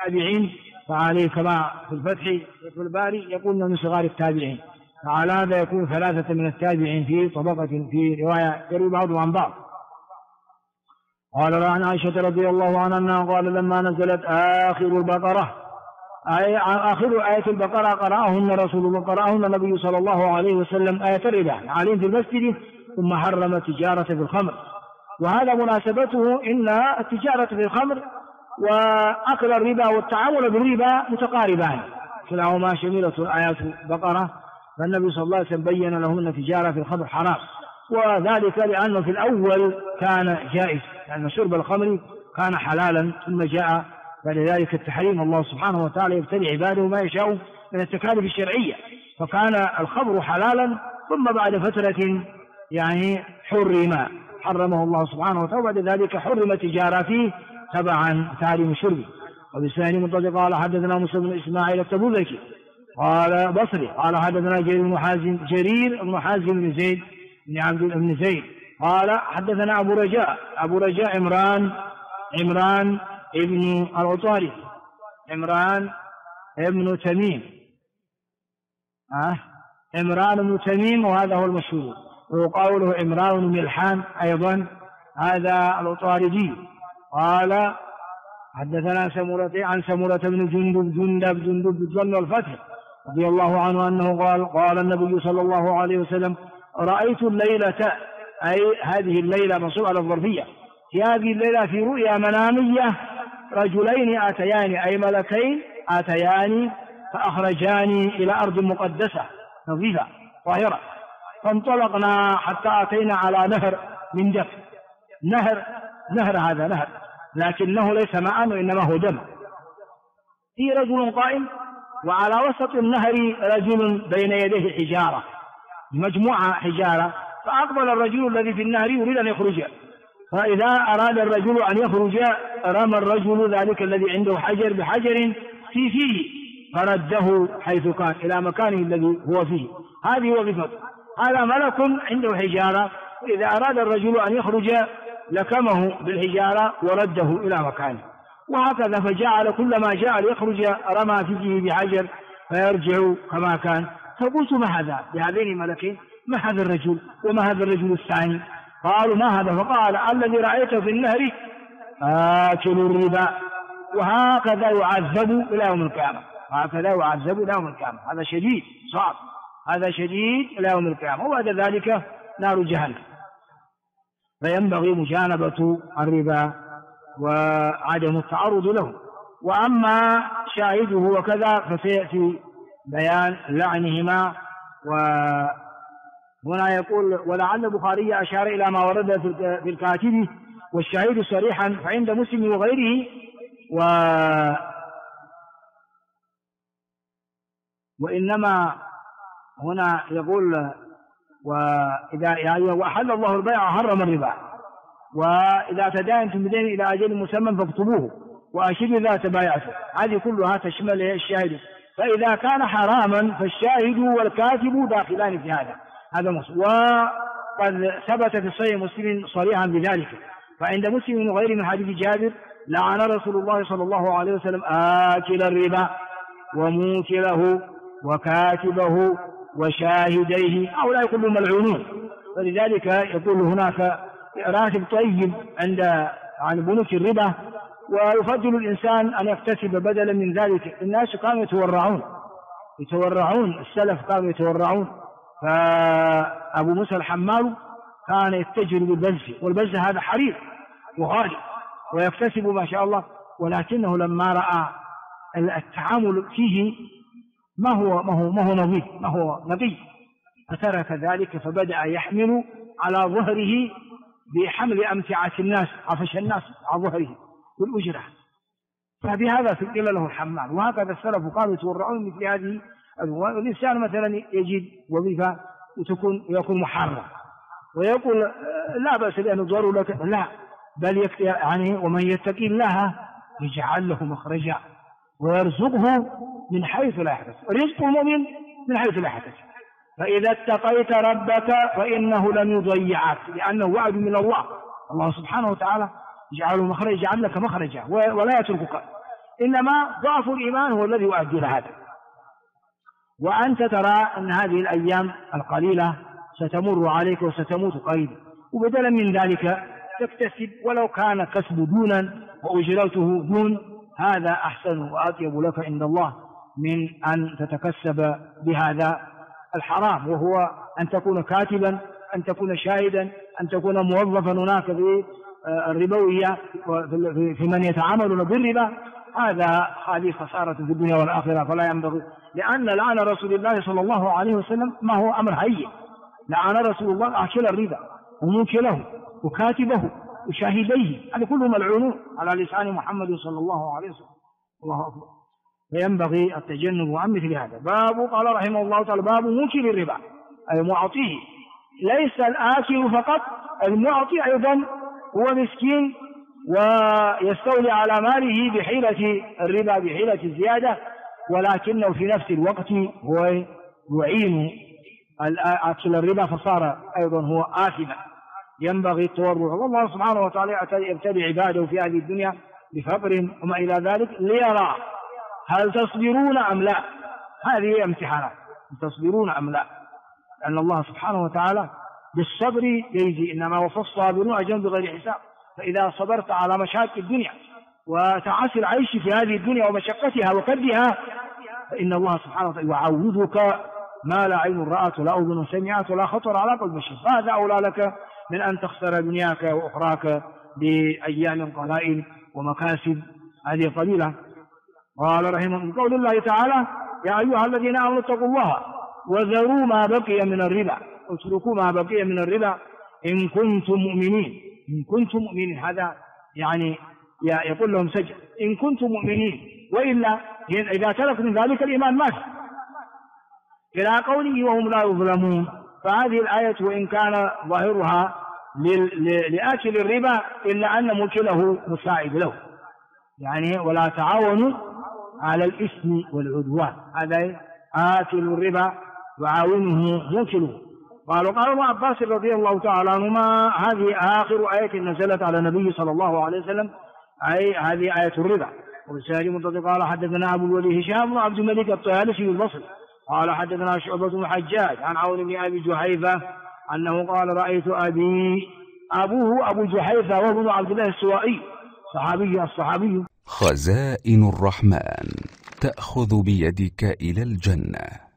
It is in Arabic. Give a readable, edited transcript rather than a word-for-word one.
التابعين فعليه كما في الفتح في الباري يقول من صغار التابعين، فعلى هذا يكون 3 من التابعين في طبقة في رواية يروي بعضهم عن بعض. قال عن عائشة رضي الله عنها قال لما نزلت آخر البقرة أي آخر آية البقرة قرأهن النبي صلى الله عليه وسلم آية الربا عليهم في المسجد ثم حرم التجارة في الخمر. وهذا مناسبته إن التجارة في الخمر وأكل الربا والتعامل بالربا متقاربان كلاهما شميلة آيات البقرة، فالنبي صلى الله عليه وسلم بين لهم أن التجارة في الخمر حرام، وذلك لأنه في الأول كان جائز لأن شرب الخمر كان حلالا ثم جاء فلذلك التحريم. الله سبحانه وتعالى يبتلي عباده ما يشاء من التكاليف الشرعية، فكان الخمر حلالا ثم بعد فترة حرمه الله سبحانه وتعالى، وبعد ذلك حرم التجارة فيه تبعا تحريم شربه. وبالسنة منطقة قال حدثنا موسى بن إسماعيل التبوذكي قال بصري قال حدثنا جرير بن حازم بن زيد بن عبد بن زيد قال حدثنا أبو رجاء عمران ابن العطاري عمران بن تميم وهذا هو المشهور، وقوله عمران بن ملحان أيضا هذا العطاردي قال حدثنا عن سمرة بن جندب الظن والفتح رضي الله عنه أنه قال النبي صلى الله عليه وسلم رأيت الليلة أي هذه الليلة منصوب على الظرفية في هذه الليلة في رؤيا منامية رجلين آتيان أي ملكين آتيان فأخرجاني إلى أرض مقدسة نظيفة طاهرة، فانطلقنا حتى أتينا على نهر من دم. هذا نهر لكنه ليس ماء وإنما هو دم. في رجل قائم وعلى وسط النهر رجل بين يديه حجارة مجموعة حجارة، فأقبل الرجل الذي في النهر يريد أن يخرج، فإذا أراد الرجل أن يخرج رمى الرجل ذلك الذي عنده حجر بحجر في فيه فرده حيث كان إلى مكانه الذي هو فيه. هذه وظيفته، هذا ملك عنده حجارة، إذا أراد الرجل أن يخرج لكمه بالحجارة ورده إلى مكانه، وهكذا فجعل كلما جاء ليخرج رمى فيه بحجر فيرجع كما كان. فقلت ما هذا بهذين الملكين؟ ما هذا الرجل وما هذا الرجل الثاني؟ قالوا ما هذا؟ فقال الذي رأيته في النهر آكل الربا وهكذا يعذب إلى يوم القيامة. هذا شديد صعب، هذا شديد إلى يوم القيامة، وبعد ذلك نار جهنم. فينبغي مجانبة الربا وعدم التعرض له. وأما شاهده وكذا فسيأتي بيان لعنهما. وهنا يقول ولعل البخاري أشار إلى ما ورد في الكاتب والشاهد صريحا فعند مسلم وغيره. وإنما هنا يقول وأحل الله البيع وحرم الربا، وإذا تداينتم بدين إلى أجل مسمى فاكتبوه وأشهدوا إذا تبايعتم. هذه كلها تشمل الشاهد، فإذا كان حراما فالشاهد والكاتب داخلان في هذا مصر. وقد ثبت في صحيح مسلم صريحا بذلك، فعند مسلم وغيره من حديث جابر لعن رسول الله صلى الله عليه وسلم آكل الربا وموكله وكاتبه وشاهديه، هؤلاء كلهم ملعونون. فلذلك يقول هناك راتب طيب عن بنوك الربا، ويفضل الإنسان أن يكتسب بدلا من ذلك. الناس كانوا يتورعون السلف كانوا يتورعون. فأبو موسى الحمال كان يتجر بالبز، والبز هذا حرير وغالي ويكتسب ما شاء الله، ولكنه لما رأى التعامل فيه ما هو نظيف، ما هو نقي، فترك ذلك فبدأ يحمل على ظهره بحمل أمتعة الناس، عفش الناس على ظهره بالأجرة، فبهذا سئل له الحمال. وهكذا السلف كانوا يتورعون مثل هذه. والإنسان مثلا يجد وظيفة ويكون محرم ويقول لا بأس بأن يضر لك، لا، بل ومن يتقي الله يجعل له مخرجا ويرزقه من حيث لا يحتسب. رزق المؤمن من حيث لا يحتسب. فإذا اتقيت ربك فإنه لن يضيعك، لأنه وعد من الله سبحانه وتعالى يجعل لك مخرجا ولا يتركك. إنما ضعف الإيمان هو الذي يؤدي إلى هذا. وأنت ترى أن هذه الأيام القليلة ستمر عليك وستموت قريبا، وبدلا من ذلك تكتسب ولو كان كسب دونا وأجرته دون، هذا أحسن وأطيب لك عند الله من أن تتكسب بهذا الحرام، وهو أن تكون كاتبا، أن تكون شاهدا، أن تكون موظفا هناك في الربوية في من يتعاملون بالربا. هذه خسارة في الدنيا والآخرة، فلا ينبغي. لأن لعن رسول الله صلى الله عليه وسلم ما هو أمر هين، لعن رسول الله آكل الربا وموكله وكاتبه وشاهديه، هذا كله ملعونون على لسان محمد صلى الله عليه وسلم. الله أكبر. فينبغي التجنب عن مثل هذا. باب، قال رحمه الله تعالى: باب موكل الربا، أي معطيه، ليس الآكل فقط، المعطي أيضا هو مسكين ويستولي على ماله بحيلة الربا، بحيلة الزيادة، ولكنه في نفس الوقت هو يعين أكل الربا، فصار أيضا هو آثما. ينبغي التورع، والله سبحانه وتعالى يبتلي عباده في هذه الدنيا بفقر وما إلى ذلك ليرى هل تصبرون أم لا. هذه امتحانات، تصبرون أم لا، لأن الله سبحانه وتعالى بالصبر يجزي، إنما وفى الصابرون أجرا بغير حساب. فإذا صبرت على مشاكل الدنيا وتعاسي العيش في هذه الدنيا ومشقتها وكدها، فإن الله سبحانه وتعالى يعوضك ما لا عين رأت ولا أذن سمعت ولا خطر على قلب بشر. هذا أولى لك من أن تخسر دنياك وأخراك بأيام قلائل ومكاسب هذه قليلة. قال رحمه الله: قول الله تعالى: يا أيها الذين آمنوا اتقوا الله وذروا ما بقي من الربا، اتركوا ما بقي من الربا إن كنتم مؤمنين. إن كنتم مؤمنين، هذا يعني يقول لهم سجن إن كنتم مؤمنين، وإلا إذا تركوا ذلك الإيمان مات. إلى قوله: وهم لا يظلمون. فهذه الآية وإن كان ظاهرها لآكل الربا إلا أن موكله مساعد له، يعني ولا تعاونوا على الإثم والعدوان، هذا آكل الربا يعاونه موكله. قال ابن عباس رضي الله تعالى عنهما: هذه آخر آية نزلت على النبي صلى الله عليه وسلم، أي هذه آية الربا. وبالسند منطق قال: حدثنا أبو الوليد هشام بن عبد الملك الطيالسي البصري قال: حدثنا شعبة بن الحجاج عن عون بن أبي جحيفة أنه قال: رأيت أبوه أبو جحيفة وابن عبد الله السوائي الصحابي. خزائن الرحمن تأخذ بيدك إلى الجنة.